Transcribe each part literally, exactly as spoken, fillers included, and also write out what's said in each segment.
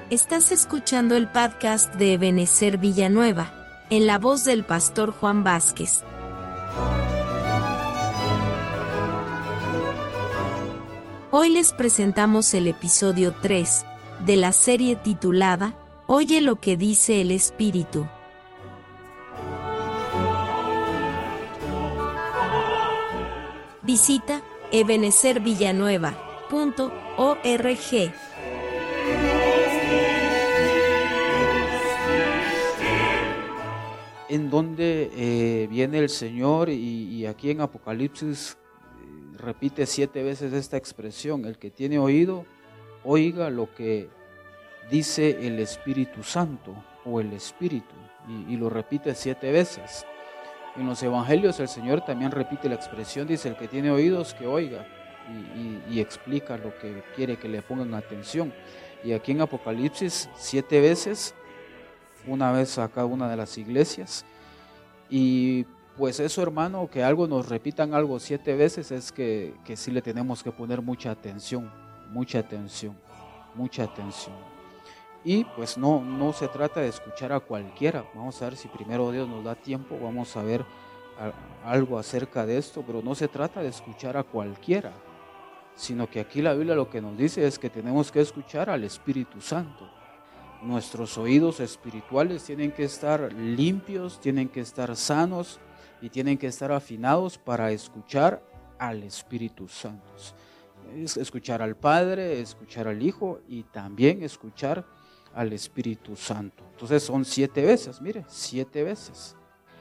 Estás escuchando el podcast de Ebenezer Villanueva, en la voz del pastor Juan Vázquez. Hoy les presentamos el episodio tres de la serie titulada Oye lo que dice el Espíritu. Visita ebenezer villanueva punto org. En donde eh, viene el Señor y, y aquí en Apocalipsis eh, repite siete veces esta expresión: el que tiene oído, oiga lo que dice el Espíritu Santo o el Espíritu, y, y lo repite siete veces. En los evangelios el Señor también repite la expresión, dice: el que tiene oídos que oiga, y, y, y explica lo que quiere que le pongan atención. Y aquí en Apocalipsis siete veces, una vez a cada una de las iglesias. Y pues eso, hermano, que algo nos repitan algo siete veces, es que, que sí le tenemos que poner mucha atención, mucha atención, mucha atención. Y pues no, no se trata de escuchar a cualquiera. Vamos a ver si primero Dios nos da tiempo, vamos a ver a, algo acerca de esto, pero no se trata de escuchar a cualquiera, sino que aquí la Biblia lo que nos dice es que tenemos que escuchar al Espíritu Santo. Nuestros oídos espirituales tienen que estar limpios, tienen que estar sanos y tienen que estar afinados para escuchar al Espíritu Santo. Es escuchar al Padre, escuchar al Hijo y también escuchar al Espíritu Santo. Entonces son siete veces, mire, siete veces.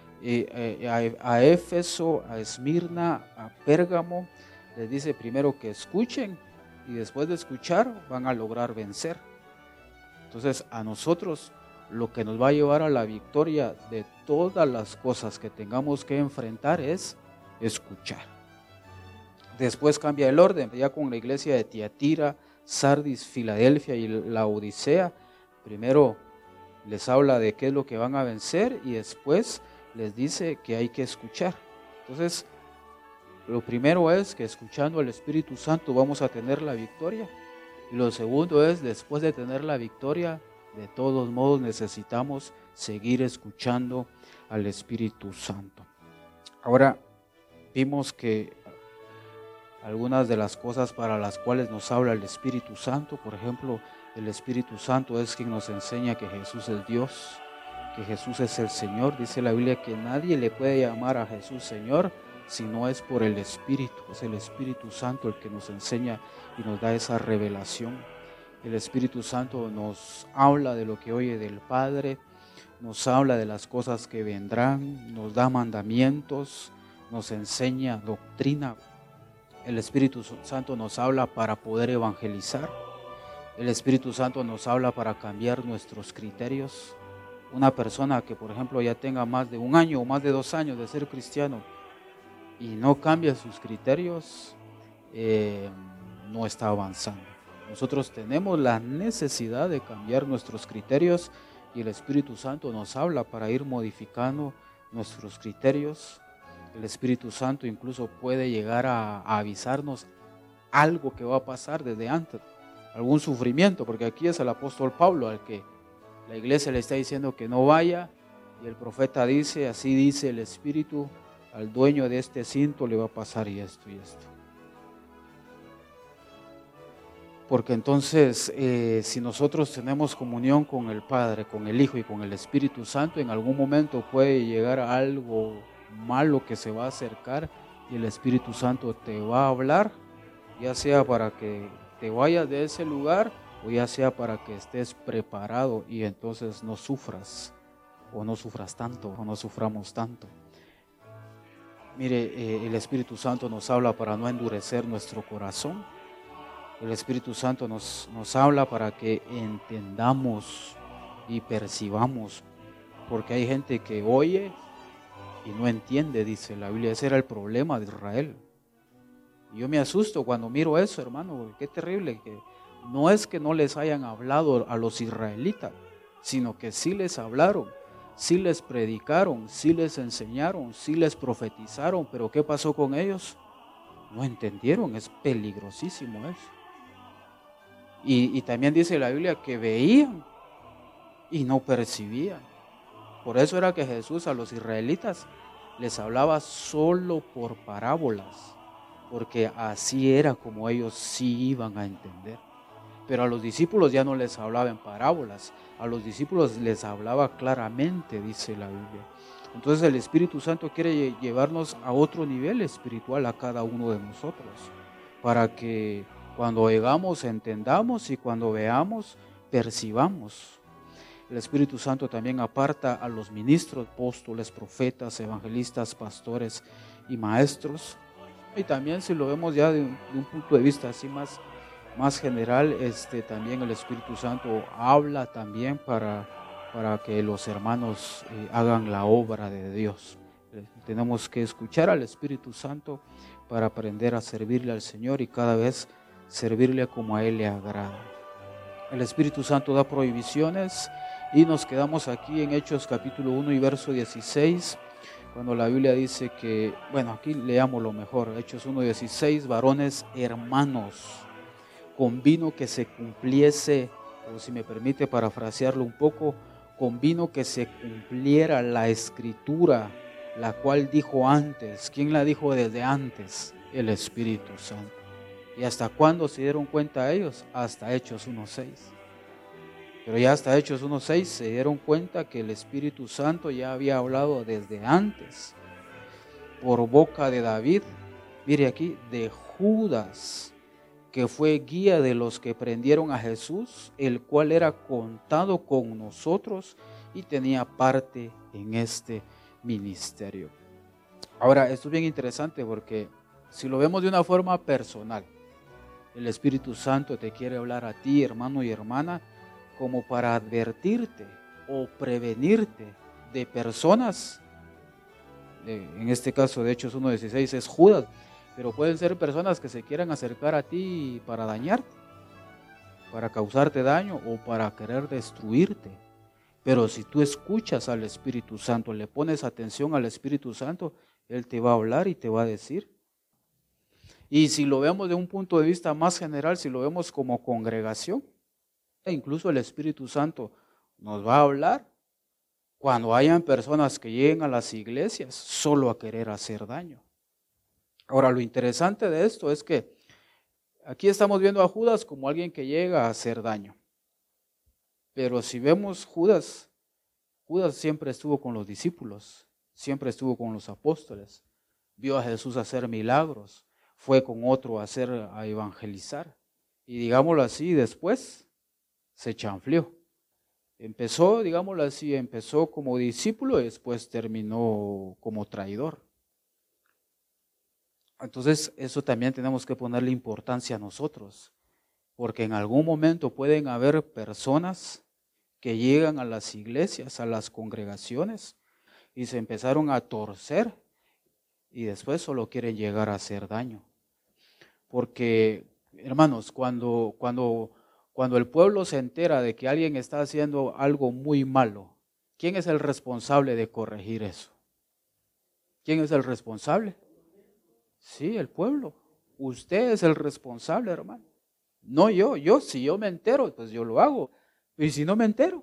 Eh, eh, a, a Éfeso, a Esmirna, a Pérgamo, les dice primero que escuchen y después de escuchar van a lograr vencer. Entonces a nosotros lo que nos va a llevar a la victoria de todas las cosas que tengamos que enfrentar es escuchar. Después cambia el orden, ya con la iglesia de Tiatira, Sardis, Filadelfia y la Odisea. Primero les habla de qué es lo que van a vencer y después les dice que hay que escuchar. Entonces lo primero es que escuchando al Espíritu Santo vamos a tener la victoria. Y lo segundo es, después de tener la victoria, de todos modos necesitamos seguir escuchando al Espíritu Santo. Ahora vimos que algunas de las cosas para las cuales nos habla el Espíritu Santo, por ejemplo, el Espíritu Santo es quien nos enseña que Jesús es Dios, que Jesús es el Señor. Dice la Biblia que nadie le puede llamar a Jesús Señor si no es por el Espíritu. Es el Espíritu Santo el que nos enseña y nos da esa revelación. El Espíritu Santo nos habla de lo que oye del Padre, nos habla de las cosas que vendrán, nos da mandamientos, nos enseña doctrina. El Espíritu Santo nos habla para poder evangelizar. El Espíritu Santo nos habla para cambiar nuestros criterios. Una persona que, por ejemplo, ya tenga más de un año o más de dos años de ser cristiano y no cambia sus criterios, eh, no está avanzando. Nosotros tenemos la necesidad de cambiar nuestros criterios y el Espíritu Santo nos habla para ir modificando nuestros criterios. El Espíritu Santo incluso puede llegar a, a avisarnos algo que va a pasar desde antes, algún sufrimiento, porque aquí es el apóstol Pablo al que la iglesia le está diciendo que no vaya y el profeta dice: así dice el Espíritu, al dueño de este cinto le va a pasar y esto y esto. Porque entonces eh, si nosotros tenemos comunión con el Padre, con el Hijo y con el Espíritu Santo, en algún momento puede llegar a algo malo que se va a acercar y el Espíritu Santo te va a hablar, ya sea para que te vayas de ese lugar o ya sea para que estés preparado y entonces no sufras o no sufras tanto o no suframos tanto. Mire, eh, el Espíritu Santo nos habla para no endurecer nuestro corazón. El Espíritu Santo nos, nos habla para que entendamos y percibamos, porque hay gente que oye y no entiende, dice la Biblia. Ese era el problema de Israel. Y yo me asusto cuando miro eso, hermano, qué terrible, que no es que no les hayan hablado a los israelitas, sino que sí les hablaron, sí les predicaron, sí les enseñaron, sí les profetizaron, pero ¿qué pasó con ellos? No entendieron, es peligrosísimo eso. Y, y también dice la Biblia que veían y no percibían. Por eso era que Jesús a los israelitas les hablaba solo por parábolas, porque así era como ellos sí iban a entender. Pero a los discípulos ya no les hablaba en parábolas, a los discípulos les hablaba claramente, dice la Biblia. Entonces el Espíritu Santo quiere llevarnos a otro nivel espiritual a cada uno de nosotros, para que cuando oigamos entendamos y cuando veamos percibamos. El Espíritu Santo también aparta a los ministros, apóstoles, profetas, evangelistas, pastores y maestros. Y también, si lo vemos ya de un, de un punto de vista así más, más general, este, también el Espíritu Santo habla también para, para que los hermanos eh, hagan la obra de Dios. Eh, tenemos que escuchar al Espíritu Santo para aprender a servirle al Señor y cada vez servirle como a Él le agrada. El Espíritu Santo da prohibiciones y nos quedamos aquí en Hechos capítulo uno y verso dieciséis, cuando la Biblia dice que, bueno, aquí leamos lo mejor, Hechos uno dieciséis, varones hermanos, convino que se cumpliese, o si me permite parafrasearlo un poco, convino que se cumpliera la escritura, la cual dijo antes. ¿Quién la dijo desde antes? El Espíritu Santo. ¿Y hasta cuándo se dieron cuenta ellos? Hasta Hechos uno seis. Pero ya hasta Hechos uno seis se dieron cuenta que el Espíritu Santo ya había hablado desde antes, por boca de David, mire aquí, de Judas, que fue guía de los que prendieron a Jesús, el cual era contado con nosotros y tenía parte en este ministerio. Ahora, esto es bien interesante porque si lo vemos de una forma personal, el Espíritu Santo te quiere hablar a ti, hermano y hermana, como para advertirte o prevenirte de personas, en este caso de Hechos uno dieciséis es Judas, pero pueden ser personas que se quieran acercar a ti para dañarte, para causarte daño o para querer destruirte. Pero si tú escuchas al Espíritu Santo, le pones atención al Espíritu Santo, Él te va a hablar y te va a decir. Y si lo vemos de un punto de vista más general, si lo vemos como congregación, incluso el Espíritu Santo nos va a hablar cuando hayan personas que lleguen a las iglesias solo a querer hacer daño. Ahora, lo interesante de esto es que aquí estamos viendo a Judas como alguien que llega a hacer daño. Pero si vemos Judas, Judas siempre estuvo con los discípulos, siempre estuvo con los apóstoles, vio a Jesús hacer milagros, fue con otro a hacer, a evangelizar. Y digámoslo así, después se chanfleó. Empezó, digámoslo así, empezó como discípulo y después terminó como traidor. Entonces, eso también tenemos que ponerle importancia a nosotros, porque en algún momento pueden haber personas que llegan a las iglesias, a las congregaciones, y se empezaron a torcer, y después solo quieren llegar a hacer daño. Porque, hermanos, cuando, cuando, cuando el pueblo se entera de que alguien está haciendo algo muy malo, ¿quién es el responsable de corregir eso? ¿Quién es el responsable? Sí, el pueblo. Usted es el responsable, hermano. No yo, yo, si yo me entero, pues yo lo hago. Y si no me entero.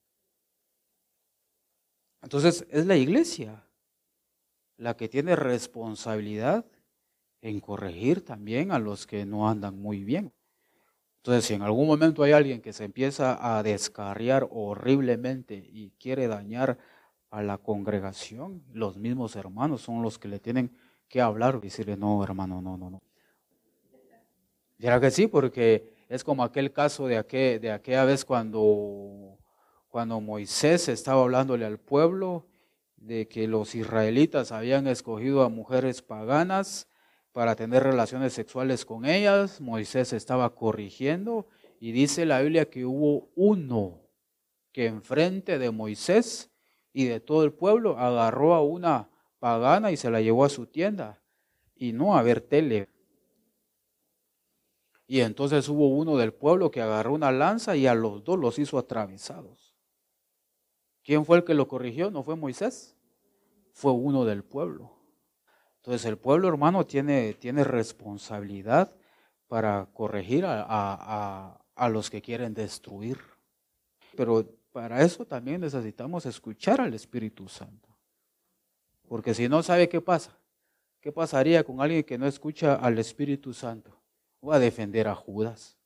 Entonces es la iglesia la que tiene responsabilidad en corregir también a los que no andan muy bien. Entonces, si en algún momento hay alguien que se empieza a descarriar horriblemente y quiere dañar a la congregación, los mismos hermanos son los que le tienen que hablar y decirle, no, hermano, no, no, no. ¿Será que sí? Porque es como aquel caso de, aquel, de aquella vez cuando, cuando Moisés estaba hablándole al pueblo de que los israelitas habían escogido a mujeres paganas para tener relaciones sexuales con ellas. Moisés estaba corrigiendo y dice la Biblia que hubo uno que enfrente de Moisés y de todo el pueblo agarró a una pagana y se la llevó a su tienda y no a ver tele. Y entonces hubo uno del pueblo que agarró una lanza y a los dos los hizo atravesados. ¿Quién fue el que lo corrigió? ¿No fue Moisés? Fue uno del pueblo. Entonces el pueblo, hermano, tiene, tiene responsabilidad para corregir a, a, a los que quieren destruir. Pero para eso también necesitamos escuchar al Espíritu Santo. Porque si no, ¿sabe qué pasa? ¿Qué pasaría con alguien que no escucha al Espíritu Santo? Va a defender a Judas.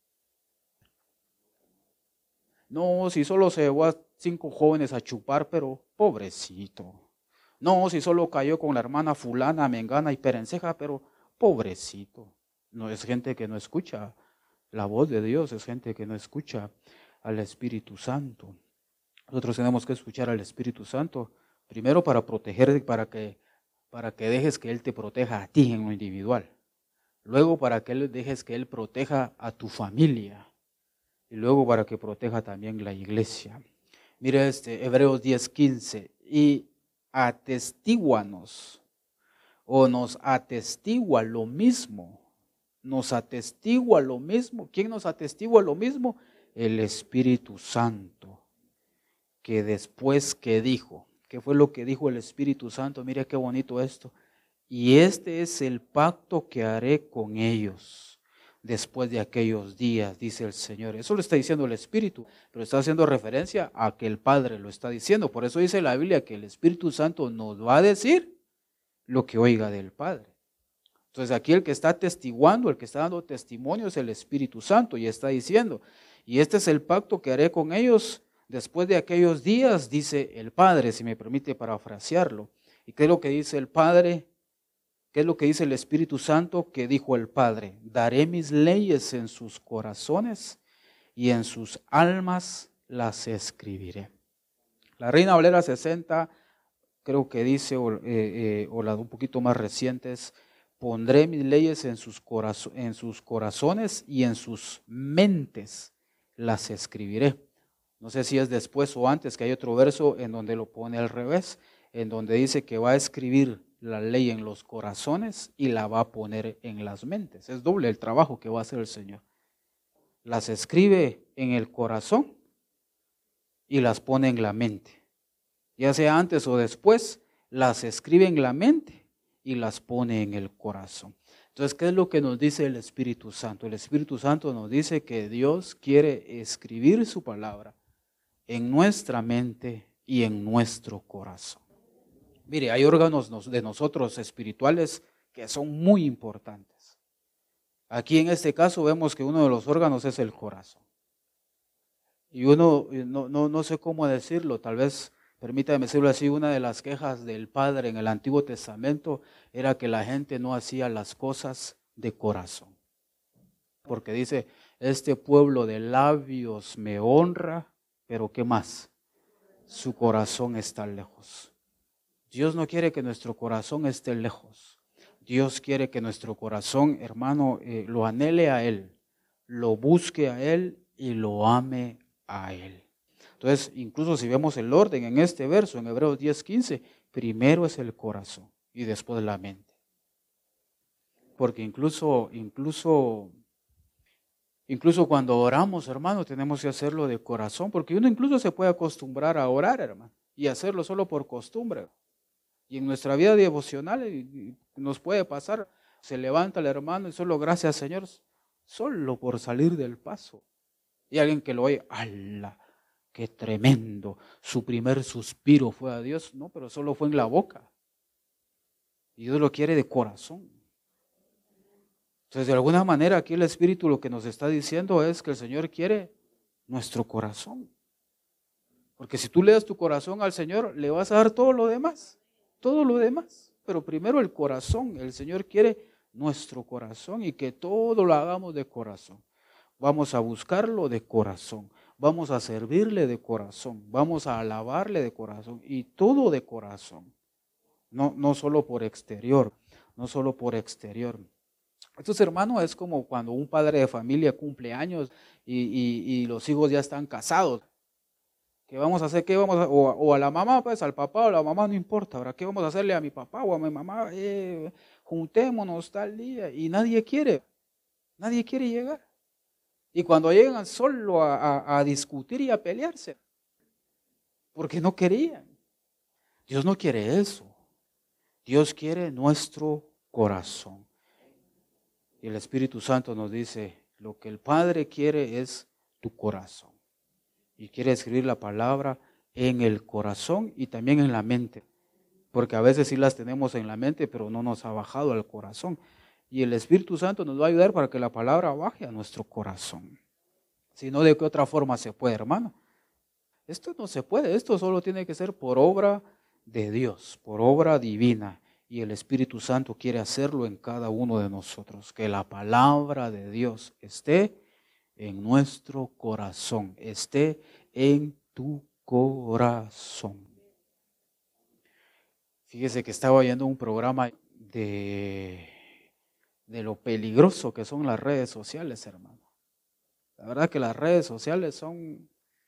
No, si solo se llevó a cinco jóvenes a chupar, pero pobrecito. No, si solo cayó con la hermana fulana, mengana y perenceja, pero pobrecito. No, es gente que no escucha la voz de Dios, es gente que no escucha al Espíritu Santo. Nosotros tenemos que escuchar al Espíritu Santo, primero para proteger, para que, para que dejes que Él te proteja a ti en lo individual. Luego para que Él dejes que Él proteja a tu familia. Y luego para que proteja también la iglesia. Mira este, Hebreos diez quince. Y atestíguanos, o nos atestigua lo mismo. Nos atestigua lo mismo. ¿Quién nos atestigua lo mismo? El Espíritu Santo. Que después que dijo, ¿qué fue lo que dijo el Espíritu Santo? Mire qué bonito esto. Y este es el pacto que haré con ellos después de aquellos días, dice el Señor. Eso lo está diciendo el Espíritu, pero está haciendo referencia a que el Padre lo está diciendo. Por eso dice la Biblia que el Espíritu Santo nos va a decir lo que oiga del Padre. Entonces aquí el que está atestiguando, el que está dando testimonio es el Espíritu Santo y está diciendo, y este es el pacto que haré con ellos después de aquellos días, dice el Padre, si me permite parafrasearlo. ¿Y qué es lo que dice el Padre? ¿Qué es lo que dice el Espíritu Santo que dijo el Padre? Daré mis leyes en sus corazones y en sus almas las escribiré. La Reina Valera sesenta creo que dice, o, eh, eh, o las un poquito más recientes, pondré mis leyes en sus, corazo- en sus corazones y en sus mentes las escribiré. No sé si es después o antes, que hay otro verso en donde lo pone al revés, en donde dice que va a escribir la ley en los corazones y la va a poner en las mentes. Es doble el trabajo que va a hacer el Señor. Las escribe en el corazón y las pone en la mente. Ya sea antes o después, las escribe en la mente y las pone en el corazón. Entonces, ¿qué es lo que nos dice el Espíritu Santo? El Espíritu Santo nos dice que Dios quiere escribir su palabra en nuestra mente y en nuestro corazón. Mire, hay órganos de nosotros espirituales que son muy importantes. Aquí en este caso vemos que uno de los órganos es el corazón. Y uno, no, no, no sé cómo decirlo, tal vez, permítame decirlo así, una de las quejas del Padre en el Antiguo Testamento era que la gente no hacía las cosas de corazón. Porque dice, este pueblo de labios me honra, pero ¿qué más? Su corazón está lejos. Dios no quiere que nuestro corazón esté lejos. Dios quiere que nuestro corazón, hermano, eh, lo anhele a Él, lo busque a Él y lo ame a Él. Entonces, incluso si vemos el orden en este verso, en Hebreos diez quince, primero es el corazón y después la mente. Porque incluso, incluso, incluso cuando oramos, hermano, tenemos que hacerlo de corazón, porque uno incluso se puede acostumbrar a orar, hermano, y hacerlo solo por costumbre. Y en nuestra vida devocional nos puede pasar, se levanta el hermano y solo gracias Señor, solo por salir del paso. Y alguien que lo oye, ¡ala! ¡Qué tremendo! Su primer suspiro fue a Dios. No, pero solo fue en la boca. Y Dios lo quiere de corazón. Entonces, de alguna manera, aquí el Espíritu lo que nos está diciendo es que el Señor quiere nuestro corazón. Porque si tú le das tu corazón al Señor, le vas a dar todo lo demás. Todo lo demás, pero primero el corazón. El Señor quiere nuestro corazón y que todo lo hagamos de corazón. Vamos a buscarlo de corazón, vamos a servirle de corazón, vamos a alabarle de corazón y todo de corazón. No, no solo por exterior, no solo por exterior. Entonces, hermano, es como cuando un padre de familia cumple años y, y, y los hijos ya están casados. ¿Qué vamos a hacer? ¿Qué vamos a, o, o a la mamá, pues al papá o a la mamá, no importa. Ahora, ¿qué vamos a hacerle a mi papá o a mi mamá? Eh, juntémonos tal día. Y nadie quiere, nadie quiere llegar. Y cuando llegan solo a, a, a discutir y a pelearse, porque no querían. Dios no quiere eso. Dios quiere nuestro corazón. Y el Espíritu Santo nos dice, lo que el Padre quiere es tu corazón. Y quiere escribir la palabra en el corazón y también en la mente. Porque a veces sí las tenemos en la mente, pero no nos ha bajado al corazón. Y el Espíritu Santo nos va a ayudar para que la palabra baje a nuestro corazón. Si no, ¿de qué otra forma se puede, hermano? Esto no se puede, esto solo tiene que ser por obra de Dios, por obra divina. Y el Espíritu Santo quiere hacerlo en cada uno de nosotros. Que la palabra de Dios esté en nuestro corazón, esté en tu corazón. Fíjese que estaba oyendo un programa de, de lo peligroso que son las redes sociales, hermano. La verdad que las redes sociales son,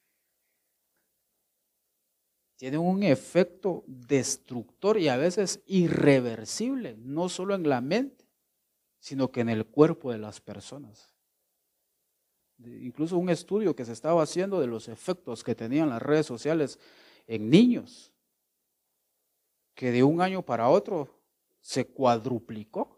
tienen un efecto destructor y a veces irreversible, no solo en la mente, sino que en el cuerpo de las personas. Incluso un estudio que se estaba haciendo de los efectos que tenían las redes sociales en niños, que de un año para otro se cuadruplicó.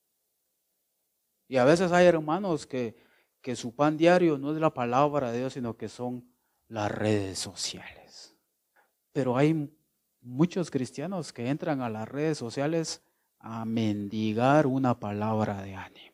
Y a veces hay hermanos que, que su pan diario no es la palabra de Dios, sino que son las redes sociales. Pero hay muchos cristianos que entran a las redes sociales a mendigar una palabra de ánimo.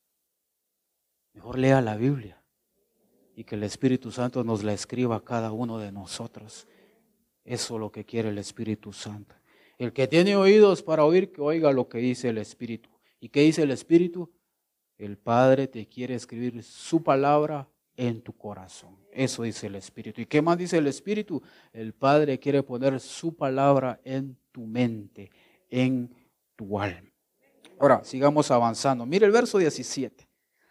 Mejor lea la Biblia y que el Espíritu Santo nos la escriba a cada uno de nosotros. Eso es lo que quiere el Espíritu Santo. El que tiene oídos para oír, que oiga lo que dice el Espíritu. ¿Y qué dice el Espíritu? El Padre te quiere escribir su palabra en tu corazón. Eso dice el Espíritu. ¿Y qué más dice el Espíritu? El Padre quiere poner su palabra en tu mente, en tu alma. Ahora, sigamos avanzando. Mire el verso diecisiete.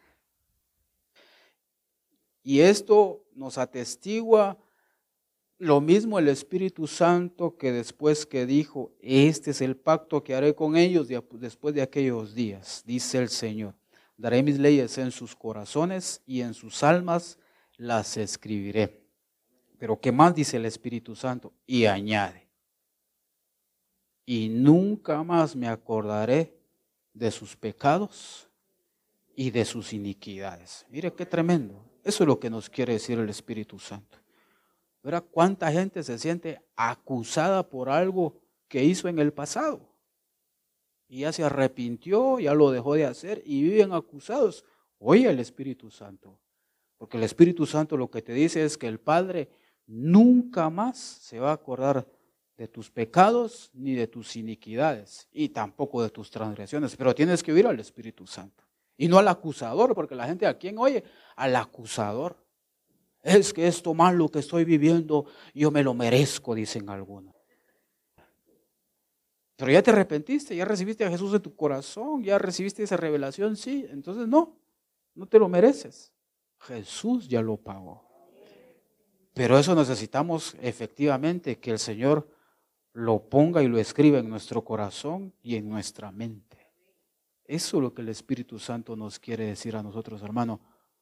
Y esto nos atestigua lo mismo el Espíritu Santo, que después que dijo, este es el pacto que haré con ellos después de aquellos días, dice el Señor. Daré mis leyes en sus corazones y en sus almas las escribiré. Pero ¿qué más dice el Espíritu Santo? Y añade, y nunca más me acordaré de sus pecados y de sus iniquidades. Mire qué tremendo. Eso es lo que nos quiere decir el Espíritu Santo. ¿Verdad? ¿Cuánta gente se siente acusada por algo que hizo en el pasado? Y ya se arrepintió, ya lo dejó de hacer y viven acusados. Oye el Espíritu Santo, porque el Espíritu Santo lo que te dice es que el Padre nunca más se va a acordar de tus pecados ni de tus iniquidades y tampoco de tus transgresiones, pero tienes que oír al Espíritu Santo y no al acusador, porque la gente, ¿a quién oye? Al acusador. Es que esto malo que estoy viviendo, yo me lo merezco, dicen algunos. Pero ya te arrepentiste, ya recibiste a Jesús en tu corazón, ya recibiste esa revelación, sí. Entonces no, no te lo mereces. Jesús ya lo pagó. Pero eso necesitamos efectivamente que el Señor lo ponga y lo escriba en nuestro corazón y en nuestra mente. Eso es lo que el Espíritu Santo nos quiere decir a nosotros, hermano.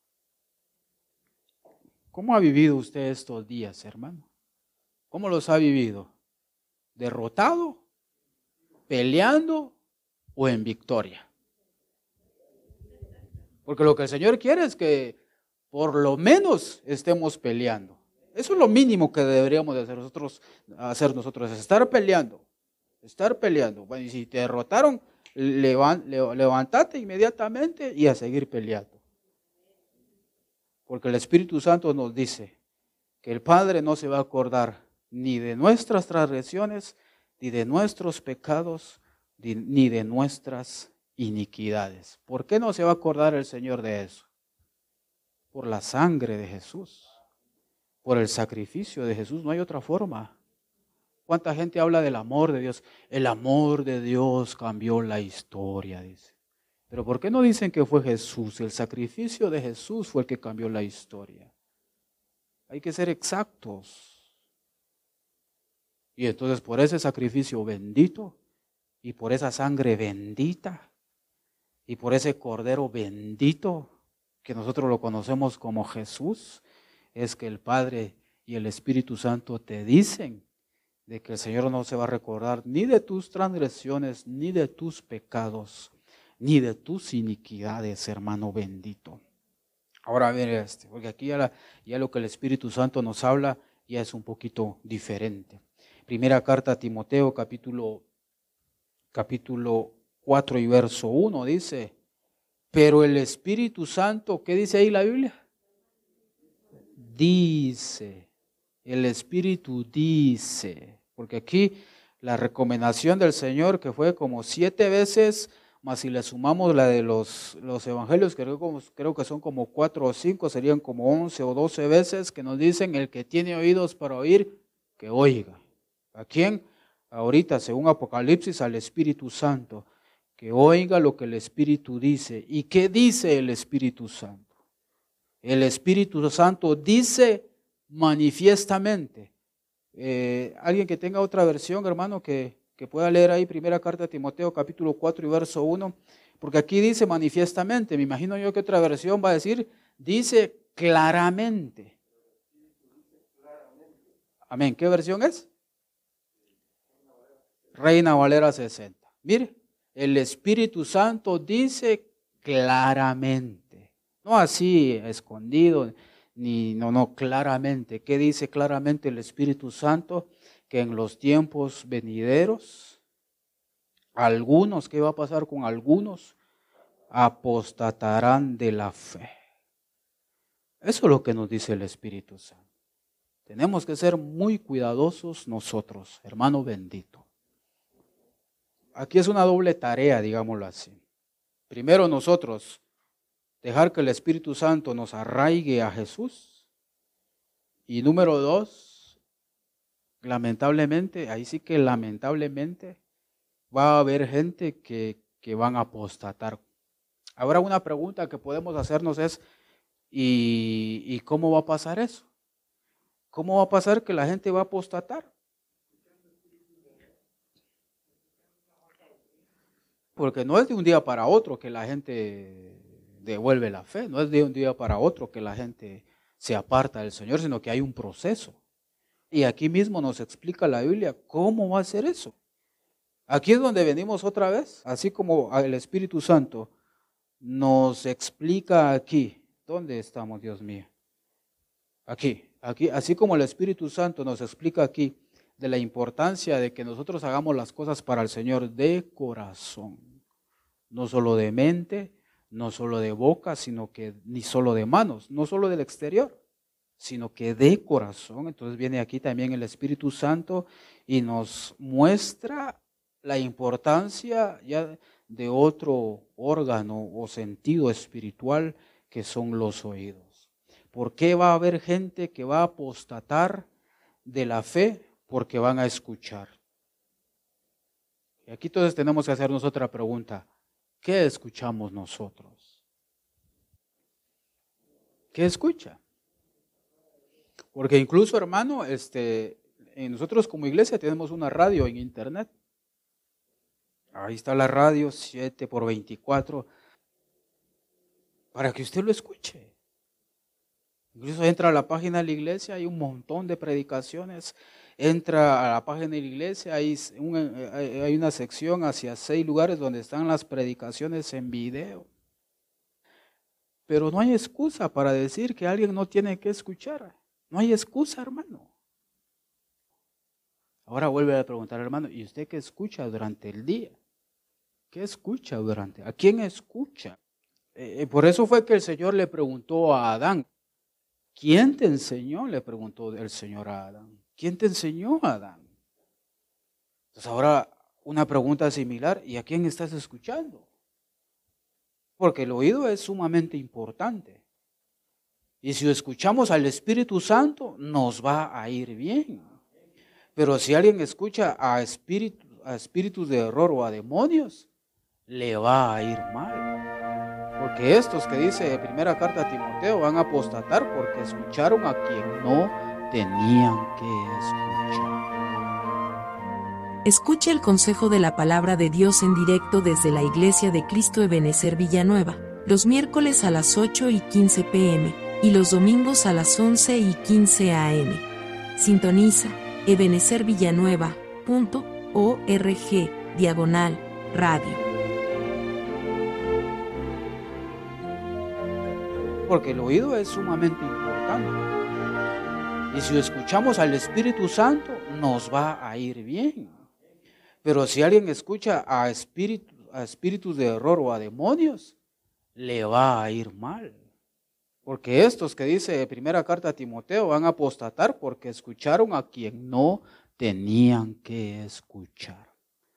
¿Cómo ha vivido usted estos días, hermano? ¿Cómo los ha vivido? ¿Derrotado? ¿Peleando o en victoria? Porque lo que el Señor quiere es que por lo menos estemos peleando. Eso es lo mínimo que deberíamos de hacer nosotros, hacer nosotros, es estar peleando, estar peleando. Bueno, y si te derrotaron, levántate inmediatamente y a seguir peleando. Porque el Espíritu Santo nos dice que el Padre no se va a acordar ni de nuestras transgresiones, ni de nuestros pecados, ni de nuestras iniquidades. ¿Por qué no se va a acordar el Señor de eso? Por la sangre de Jesús, por el sacrificio de Jesús, no hay otra forma. ¿Cuánta gente habla del amor de Dios? El amor de Dios cambió la historia, dice. Pero ¿por qué no dicen que fue Jesús? El sacrificio de Jesús fue el que cambió la historia. Hay que ser exactos. Y entonces por ese sacrificio bendito y por esa sangre bendita y por ese cordero bendito que nosotros lo conocemos como Jesús, es que el Padre y el Espíritu Santo te dicen de que el Señor no se va a recordar ni de tus transgresiones, ni de tus pecados, ni de tus iniquidades, hermano bendito. Ahora a ver este, porque aquí ya, la, ya lo que el Espíritu Santo nos habla ya es un poquito diferente. Primera carta a Timoteo, capítulo, capítulo cuatro y verso uno, dice, pero el Espíritu Santo, ¿qué dice ahí la Biblia? Dice, el Espíritu dice, porque aquí la recomendación del Señor, que fue como siete veces, más si le sumamos la de los, los evangelios, que creo, creo que son como cuatro o cinco, serían como once o doce veces, que nos dicen, el que tiene oídos para oír, que oiga. ¿A quién? Ahorita, según Apocalipsis, al Espíritu Santo, que oiga lo que el Espíritu dice. ¿Y qué dice el Espíritu Santo? El Espíritu Santo dice manifiestamente. Eh, alguien que tenga otra versión, hermano, que, que pueda leer ahí, primera carta de Timoteo, capítulo cuatro y verso uno, porque aquí dice manifiestamente, me imagino yo que otra versión va a decir, dice claramente. Amén, ¿qué versión es? Reina Valera sesenta. Mire, el Espíritu Santo dice claramente, no así escondido, ni no, no, claramente. ¿Qué dice claramente el Espíritu Santo? Que en los tiempos venideros, algunos, ¿qué va a pasar con algunos? Apostatarán de la fe. Eso es lo que nos dice el Espíritu Santo. Tenemos que ser muy cuidadosos nosotros, hermano bendito. Aquí es una doble tarea, digámoslo así. Primero nosotros, dejar que el Espíritu Santo nos arraigue a Jesús. Y número dos, lamentablemente, ahí sí que lamentablemente, va a haber gente que, que van a apostatar. Ahora una pregunta que podemos hacernos es, ¿y, ¿y cómo va a pasar eso? ¿Cómo va a pasar que la gente va a apostatar? Porque no es de un día para otro que la gente devuelve la fe, no es de un día para otro que la gente se aparta del Señor, sino que hay un proceso. Y aquí mismo nos explica la Biblia cómo va a ser eso. Aquí es donde venimos otra vez, así como el Espíritu Santo nos explica aquí. ¿Dónde estamos, Dios mío? Aquí, aquí, así como el Espíritu Santo nos explica aquí de la importancia de que nosotros hagamos las cosas para el Señor de corazón, no solo de mente, no solo de boca, sino que ni solo de manos, no solo del exterior, sino que de corazón. Entonces viene aquí también el Espíritu Santo y nos muestra la importancia ya de otro órgano o sentido espiritual que son los oídos. ¿Por qué va a haber gente que va a apostatar de la fe? Porque van a escuchar. Y aquí entonces tenemos que hacernos otra pregunta. ¿Qué escuchamos nosotros? ¿Qué escucha? Porque incluso, hermano, este, nosotros como iglesia tenemos una radio en internet. Ahí está la radio, siete por veinticuatro, para que usted lo escuche. Incluso entra a la página de la iglesia, hay un montón de predicaciones. Entra a la página de la iglesia, hay, un, hay una sección hacia seis lugares donde están las predicaciones en video. Pero no hay excusa para decir que alguien no tiene que escuchar. No hay excusa, hermano. Ahora vuelve a preguntar, hermano, ¿y usted qué escucha durante el día? ¿Qué escucha durante? ¿A quién escucha? Eh, por eso fue que el Señor le preguntó a Adán. ¿Quién te enseñó? Le preguntó el Señor a Adán. ¿Quién te enseñó, Adán? Entonces ahora una pregunta similar, ¿y a quién estás escuchando? Porque el oído es sumamente importante. Y si escuchamos al Espíritu Santo, nos va a ir bien. Pero si alguien escucha a espíritus, a espíritus de error o a demonios, le va a ir mal. Porque estos que dice primera carta a Timoteo van a apostatar porque escucharon a quien no tenían que escuchar. Escuche el consejo de la palabra de Dios en directo desde la Iglesia de Cristo Ebenecer Villanueva, los miércoles a las ocho y quince pm y los domingos a las once y quince am. Sintoniza ebenecer villanueva punto org diagonal radio. porque el oído es sumamente importante. Y si escuchamos al Espíritu Santo, nos va a ir bien. Pero si alguien escucha a espíritus, a espíritus de error o a demonios, le va a ir mal. Porque estos que dice primera carta a Timoteo van a apostatar porque escucharon a quien no tenían que escuchar.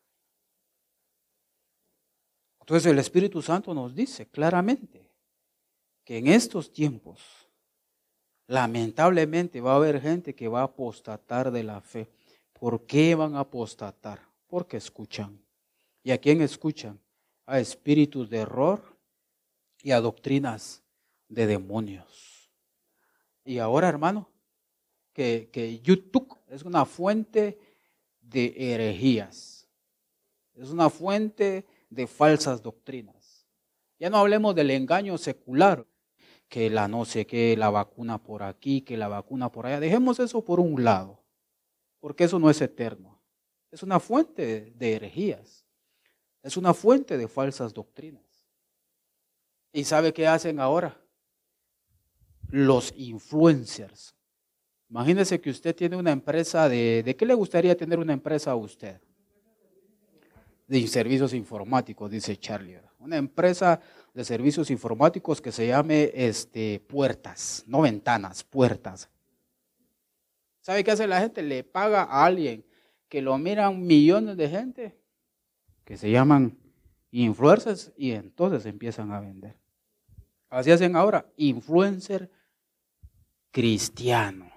Entonces el Espíritu Santo nos dice claramente que en estos tiempos lamentablemente va a haber gente que va a apostatar de la fe. ¿Por qué van a apostatar? Porque escuchan. ¿Y a quién escuchan? A espíritus de error y a doctrinas de demonios. Y ahora, hermano, que, que YouTube es una fuente de herejías. Es una fuente de falsas doctrinas. Ya no hablemos del engaño secular, que la no sé qué, la vacuna por aquí, que la vacuna por allá. Dejemos eso por un lado, porque eso no es eterno. Es una fuente de herejías. Es una fuente de falsas doctrinas. ¿Y sabe qué hacen ahora? Los influencers. Imagínese que usted tiene una empresa de... ¿De qué le gustaría tener una empresa a usted? De servicios informáticos, dice Charlie. Una empresa de servicios informáticos que se llame este, Puertas, no ventanas, Puertas. ¿Sabe qué hace la gente? Le paga a alguien que lo miran millones de gente, que se llaman influencers, y entonces empiezan a vender. Así hacen ahora, influencer cristiano.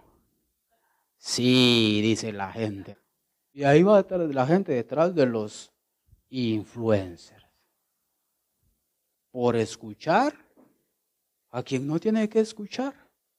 Sí, dice la gente. Y ahí va a estar la gente detrás de los influencers. Por escuchar a quien no tiene que escuchar.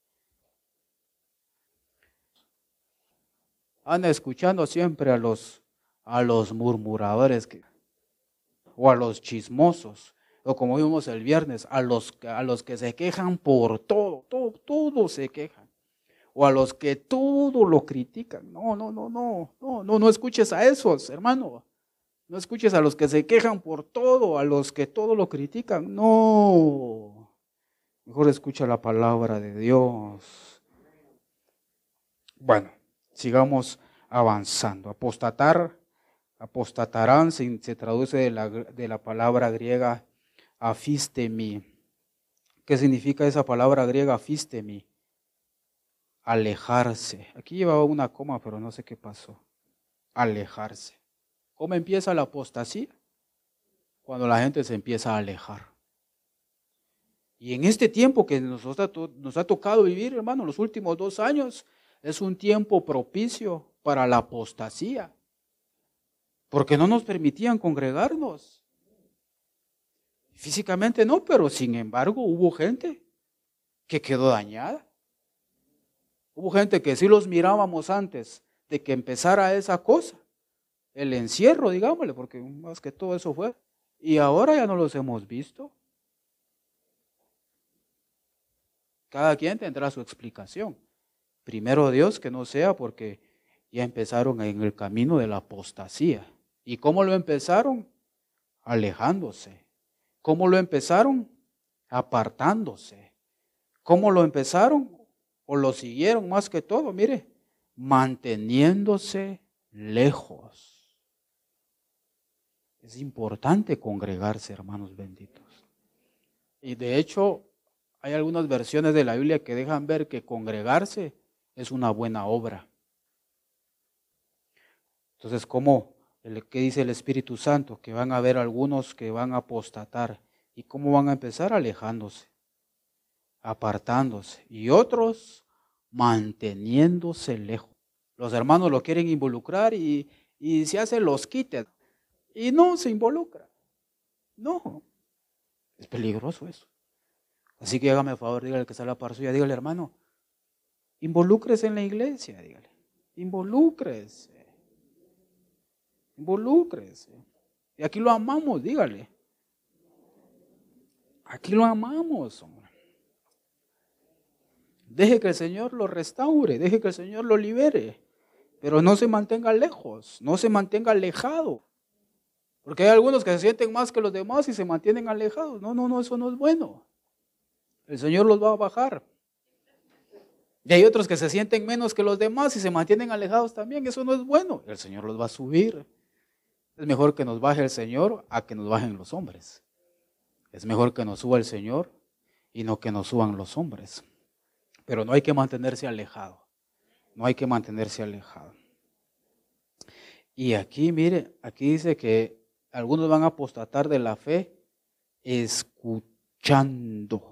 Anda escuchando siempre a los, a los murmuradores que, o a los chismosos, o como vimos el viernes, a los, a los que se quejan por todo, todo, todo se quejan. O a los que todo lo critican. No, no, no, no, no, no, no escuches a esos, hermano. No escuches a los que se quejan por todo, a los que todo lo critican. No. Mejor escucha la palabra de Dios. Bueno, sigamos avanzando. Apostatar, apostatarán, se, se traduce de la, de la palabra griega afistemi. ¿Qué significa esa palabra griega afistemi? Alejarse. Aquí llevaba una coma, pero no sé qué pasó. Alejarse. ¿Cómo empieza la apostasía? Cuando la gente se empieza a alejar. Y en este tiempo que nos ha, nos ha tocado vivir, hermano, los últimos dos años, es un tiempo propicio para la apostasía. Porque no nos permitían congregarnos. Físicamente no, pero sin embargo hubo gente que quedó dañada. Hubo gente que sí los mirábamos antes de que empezara esa cosa. El encierro, digámosle, porque más que todo eso fue. Y ahora ya no los hemos visto. Cada quien tendrá su explicación. Primero Dios, que no sea porque ya empezaron en el camino de la apostasía. ¿Y cómo lo empezaron? Alejándose. ¿Cómo lo empezaron? Apartándose. ¿Cómo lo empezaron? O lo siguieron más que todo, mire, manteniéndose lejos. Es importante congregarse, hermanos benditos. Y de hecho, hay algunas versiones de la Biblia que dejan ver que congregarse es una buena obra. Entonces, ¿cómo? ¿Qué dice el Espíritu Santo? Que van a haber algunos que van a apostatar. ¿Y cómo van a empezar? Alejándose, apartándose. Y otros manteniéndose lejos. Los hermanos lo quieren involucrar y, y se hacen los quites. Y no se involucra. No. Es peligroso eso. Así que hágame el favor, dígale que está a la par suya, dígale, hermano, involúcrese en la iglesia, dígale. Involúcrese. Involúcrese. Y aquí lo amamos, dígale. Aquí lo amamos, hombre. Deje que el Señor lo restaure, deje que el Señor lo libere. Pero no se mantenga lejos, no se mantenga alejado. Porque hay algunos que se sienten más que los demás y se mantienen alejados. No, no, no, eso no es bueno. El Señor los va a bajar. Y hay otros que se sienten menos que los demás y se mantienen alejados también. Eso no es bueno. El Señor los va a subir. Es mejor que nos baje el Señor a que nos bajen los hombres. Es mejor que nos suba el Señor y no que nos suban los hombres. Pero no hay que mantenerse alejado. No hay que mantenerse alejado. Y aquí, mire, aquí dice que algunos van a apostatar de la fe escuchando.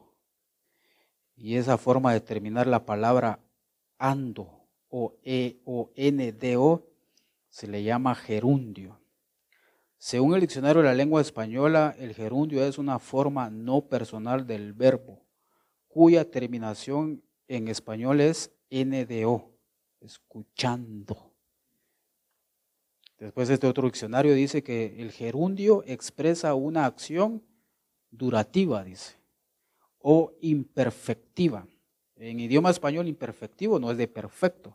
Y esa forma de terminar la palabra ando o e o n d o se le llama gerundio. Según el diccionario de la lengua española, el gerundio es una forma no personal del verbo, cuya terminación en español es n d o, escuchando. Después este otro diccionario dice que el gerundio expresa una acción durativa, dice, o imperfectiva. En idioma español, imperfectivo no es de perfecto,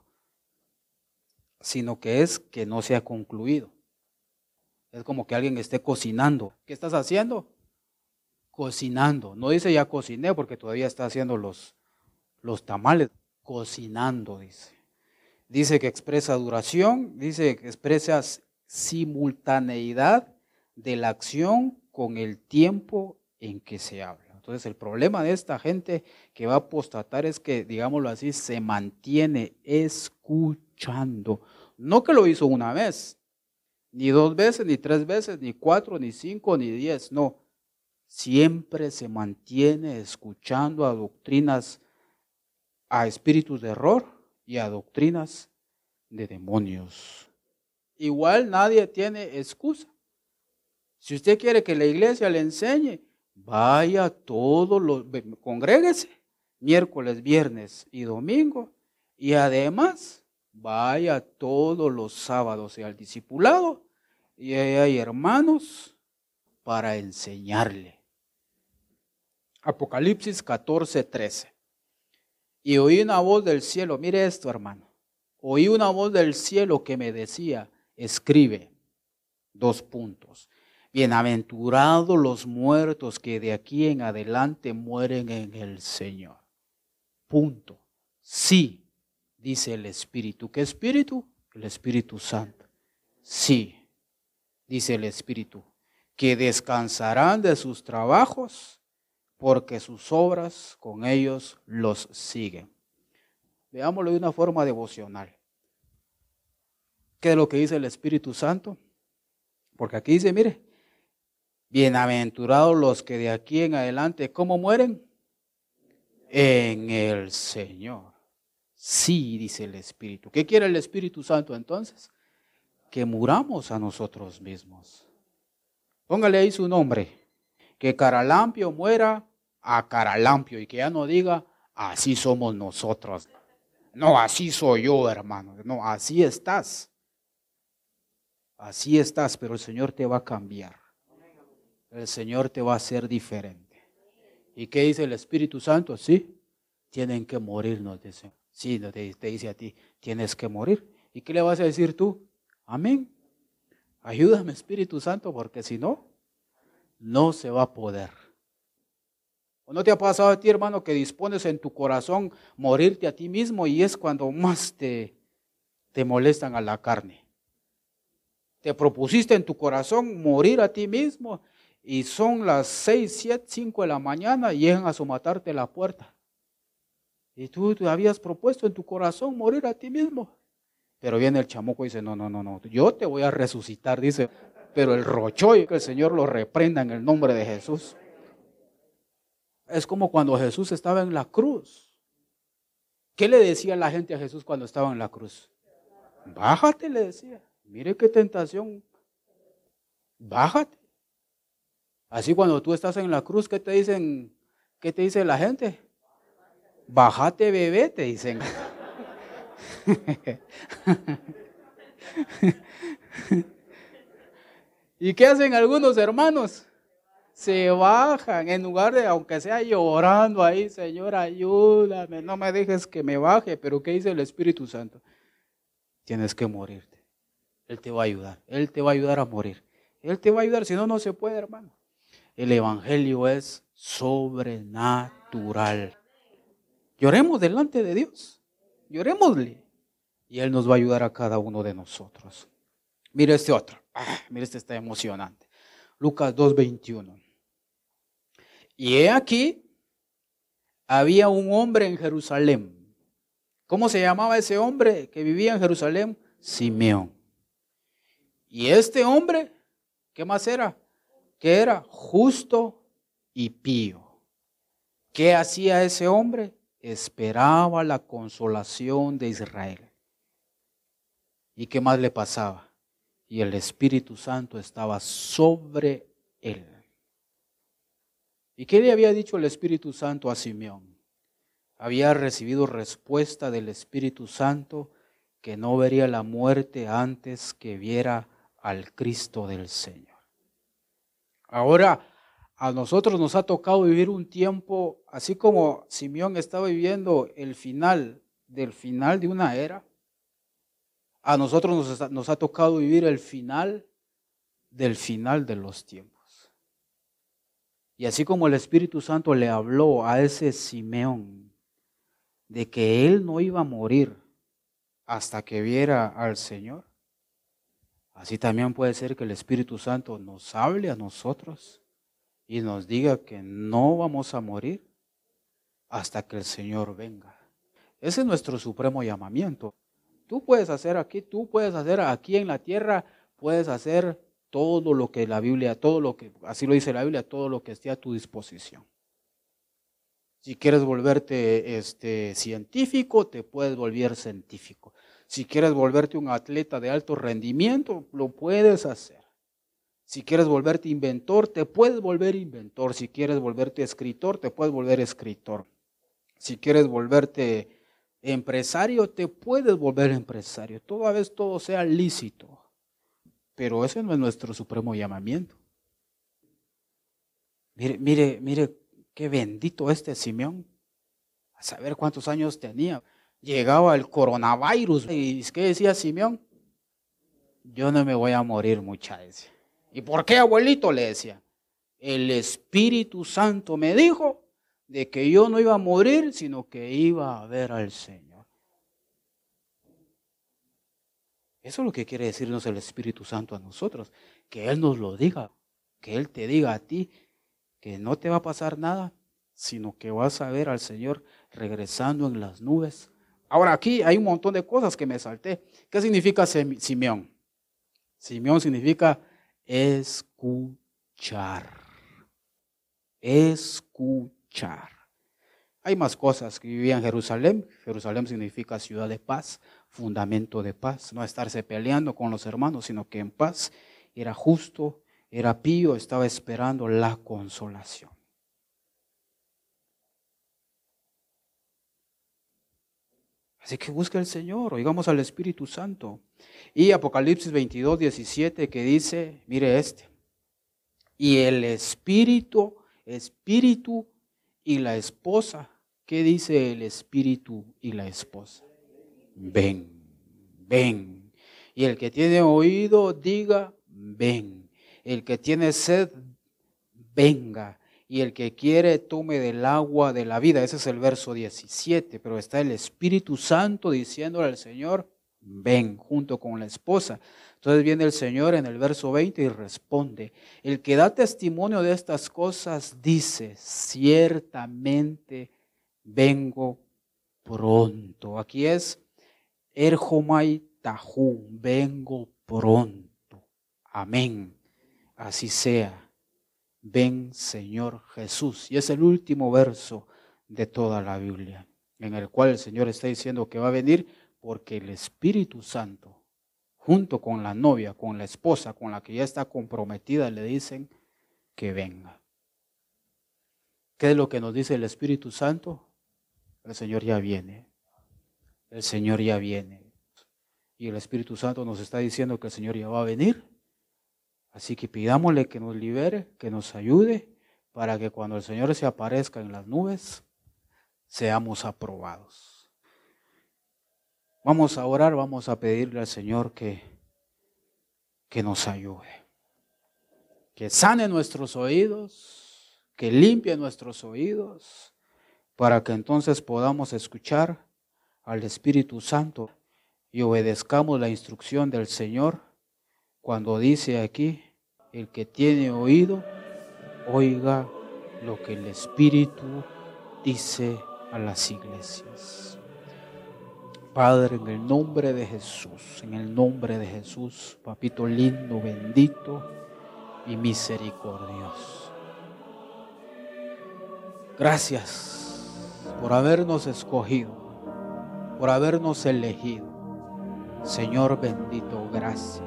sino que es que no se ha concluido. Es como que alguien esté cocinando. ¿Qué estás haciendo? Cocinando. No dice ya cociné porque todavía está haciendo los, los tamales. Cocinando, dice. Dice que expresa duración, dice que expresa simultaneidad de la acción con el tiempo en que se habla. Entonces el problema de esta gente que va a apostatar es que, digámoslo así, se mantiene escuchando. No que lo hizo una vez, ni dos veces, ni tres veces, ni cuatro, ni cinco, ni diez, no. Siempre se mantiene escuchando a doctrinas, a espíritus de error y a doctrinas de demonios. Igual nadie tiene excusa. Si usted quiere que la iglesia le enseñe, vaya todos los, congréguese miércoles, viernes y domingo, y además vaya todos los sábados y al discipulado, y ahí hay hermanos para enseñarle. Apocalipsis catorce, trece. Y oí una voz del cielo, mire esto, hermano, oí una voz del cielo que me decía, escribe, dos puntos. Bienaventurados los muertos que de aquí en adelante mueren en el Señor. Punto. Sí, dice el Espíritu. ¿Qué Espíritu? El Espíritu Santo. Sí, dice el Espíritu, que descansarán de sus trabajos porque sus obras con ellos los siguen. Veámoslo de una forma devocional. ¿Qué es lo que dice el Espíritu Santo? Porque aquí dice, mire, bienaventurados los que de aquí en adelante, ¿cómo mueren? En el Señor. Sí, dice el Espíritu. ¿Qué quiere el Espíritu Santo entonces? Que muramos a nosotros mismos. Póngale ahí su nombre. Que Caralampio muera a Caralampio y que ya no diga, así somos nosotros. No, así soy yo, hermano. No, así estás. Así estás, pero el Señor te va a cambiar. El Señor te va a hacer diferente. ¿Y qué dice el Espíritu Santo? Sí, tienen que morir, nos dice. Sí, te, te dice a ti, tienes que morir. ¿Y qué le vas a decir tú? Amén. Ayúdame, Espíritu Santo, porque si no, no se va a poder. ¿O no te ha pasado a ti, hermano, que dispones en tu corazón morirte a ti mismo y es cuando más te, te molestan a la carne? Te propusiste en tu corazón morir a ti mismo y son las seis, siete, cinco de la mañana y llegan a somatarte la puerta. Y tú te habías propuesto en tu corazón morir a ti mismo. Pero viene el chamuco y dice, no, no, no, no, yo te voy a resucitar, dice. Pero el rochoy, que el Señor lo reprenda en el nombre de Jesús. Es como cuando Jesús estaba en la cruz. ¿Qué le decía la gente a Jesús cuando estaba en la cruz? Bájate, le decía. Mire qué tentación. Bájate. Así cuando tú estás en la cruz, ¿qué te dicen? ¿Qué te dice la gente? Bájate, bebé, te dicen. ¿Y qué hacen algunos hermanos? Se bajan en lugar de, aunque sea llorando ahí, Señor, ayúdame, no me dejes que me baje. Pero ¿qué dice el Espíritu Santo? Tienes que morirte. Él te va a ayudar. Él te va a ayudar a morir. Él te va a ayudar, si no, no se puede, hermano. El Evangelio es sobrenatural. sobrenatural. Lloremos delante de Dios, llorémosle, y Él nos va a ayudar a cada uno de nosotros. Mire este otro, ah, mire este está emocionante. Lucas dos veintiuno. Y he aquí, había un hombre en Jerusalén. ¿Cómo se llamaba ese hombre que vivía en Jerusalén? Simeón. Y este hombre, ¿qué más era? Que era justo y pío. ¿Qué hacía ese hombre? Esperaba la consolación de Israel. ¿Y qué más le pasaba? Y el Espíritu Santo estaba sobre él. ¿Y qué le había dicho el Espíritu Santo a Simeón? Había recibido respuesta del Espíritu Santo que no vería la muerte antes que viera al Cristo del Señor. Ahora, a nosotros nos ha tocado vivir un tiempo, así como Simeón estaba viviendo el final del final de una era, a nosotros nos, nos ha tocado vivir el final del final de los tiempos. Y así como el Espíritu Santo le habló a ese Simeón de que él no iba a morir hasta que viera al Señor, así también puede ser que el Espíritu Santo nos hable a nosotros y nos diga que no vamos a morir hasta que el Señor venga. Ese es nuestro supremo llamamiento. Tú puedes hacer aquí, tú puedes hacer aquí en la tierra, puedes hacer todo lo que la Biblia, todo lo que, así lo dice la Biblia, todo lo que esté a tu disposición. Si quieres volverte este, científico, te puedes volver científico. Si quieres volverte un atleta de alto rendimiento, lo puedes hacer. Si quieres volverte inventor, te puedes volver inventor. Si quieres volverte escritor, te puedes volver escritor. Si quieres volverte empresario, te puedes volver empresario. Toda vez todo sea lícito. Pero ese no es nuestro supremo llamamiento. Mire, mire, mire qué bendito este Simeón. A saber cuántos años tenía. Llegaba el coronavirus. ¿Y qué decía Simeón? Yo no me voy a morir, muchachos. ¿Y por qué, abuelito? Le decía. El Espíritu Santo me dijo de que yo no iba a morir, sino que iba a ver al Señor. Eso es lo que quiere decirnos el Espíritu Santo a nosotros, que Él nos lo diga, que Él te diga a ti que no te va a pasar nada, sino que vas a ver al Señor regresando en las nubes. Ahora aquí hay un montón de cosas que me salté. ¿Qué significa Simeón? Simeón significa escuchar, escuchar. Hay más cosas que vivía en Jerusalén. Jerusalén significa ciudad de paz, fundamento de paz, no estarse peleando con los hermanos, sino que en paz. Era justo, era pío, estaba esperando la consolación. Así que busca al Señor, oigamos al Espíritu Santo. Y Apocalipsis veintidós, diecisiete que dice, mire este, y el Espíritu, Espíritu y la esposa. ¿Qué dice el Espíritu y la esposa? Ven, ven. Y el que tiene oído, diga, ven. El que tiene sed, venga. Y el que quiere, tome del agua de la vida. Ese es el verso diecisiete. Pero está el Espíritu Santo diciéndole al Señor, ven, junto con la esposa. Entonces viene el Señor en el verso veinte y responde, el que da testimonio de estas cosas dice, ciertamente vengo pronto. Aquí es Erjomai Tahu, vengo pronto. Amén. Así sea. Ven, Señor Jesús. Y es el último verso de toda la Biblia, en el cual el Señor está diciendo que va a venir porque el Espíritu Santo, junto con la novia, con la esposa, con la que ya está comprometida, le dicen que venga. ¿Qué es lo que nos dice el Espíritu Santo? El Señor ya viene. El Señor ya viene. Y el Espíritu Santo nos está diciendo que el Señor ya va a venir. Así que pidámosle que nos libere, que nos ayude, para que cuando el Señor se aparezca en las nubes, seamos aprobados. Vamos a orar, vamos a pedirle al Señor que, que nos ayude. Que sane nuestros oídos, que limpie nuestros oídos, para que entonces podamos escuchar al Espíritu Santo y obedezcamos la instrucción del Señor cuando dice aquí, el que tiene oído, oiga lo que el Espíritu dice a las iglesias. Padre, en el nombre de Jesús, en el nombre de Jesús, papito lindo, bendito y misericordioso. Gracias por habernos escogido, por habernos elegido. Señor bendito, gracias.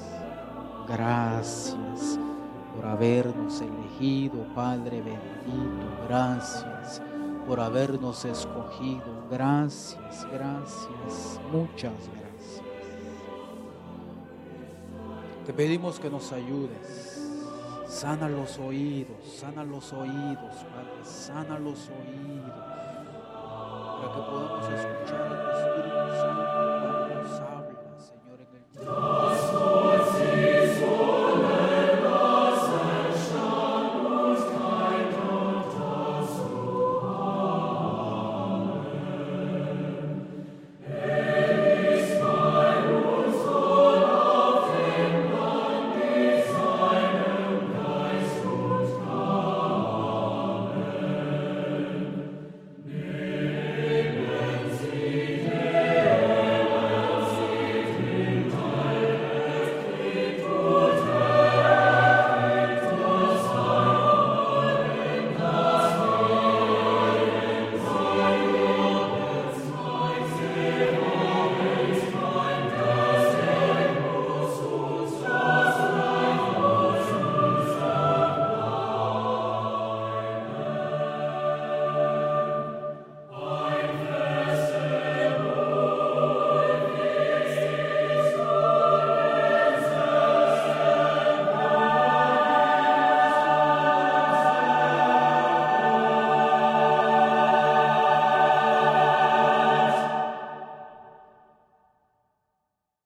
Gracias por habernos elegido, Padre bendito. Gracias por habernos escogido. Gracias, gracias, muchas gracias. Te pedimos que nos ayudes. Sana los oídos, sana los oídos, Padre, sana los oídos, para que podamos escuchar a tu Espíritu Santo.